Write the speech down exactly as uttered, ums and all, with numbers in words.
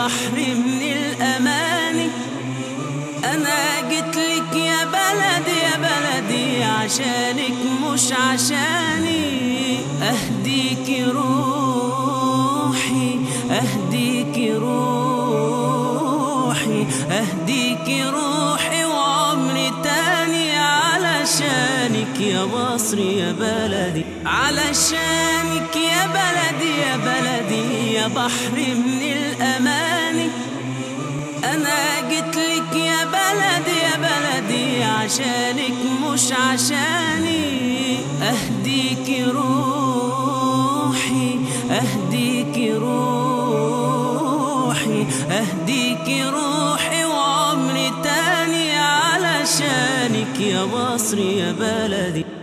بحر من الأماني. أنا جيتلك يا بلدي يا بلدي عشانك مش عشاني. أهديكي روحي أهديكي روحي أهديكي روحي وعمري تاني علشانك يا مصر يا بلدي. علشانك يا بلدي يا بلدي يا بحر من الأماني. أنا جيتلك يا بلدي يا بلدي عشانك مش عشاني. أهديكي روحي أهديكي روحي أهديكي روحي وعمري تاني علشانك يا مصر يا بلدي.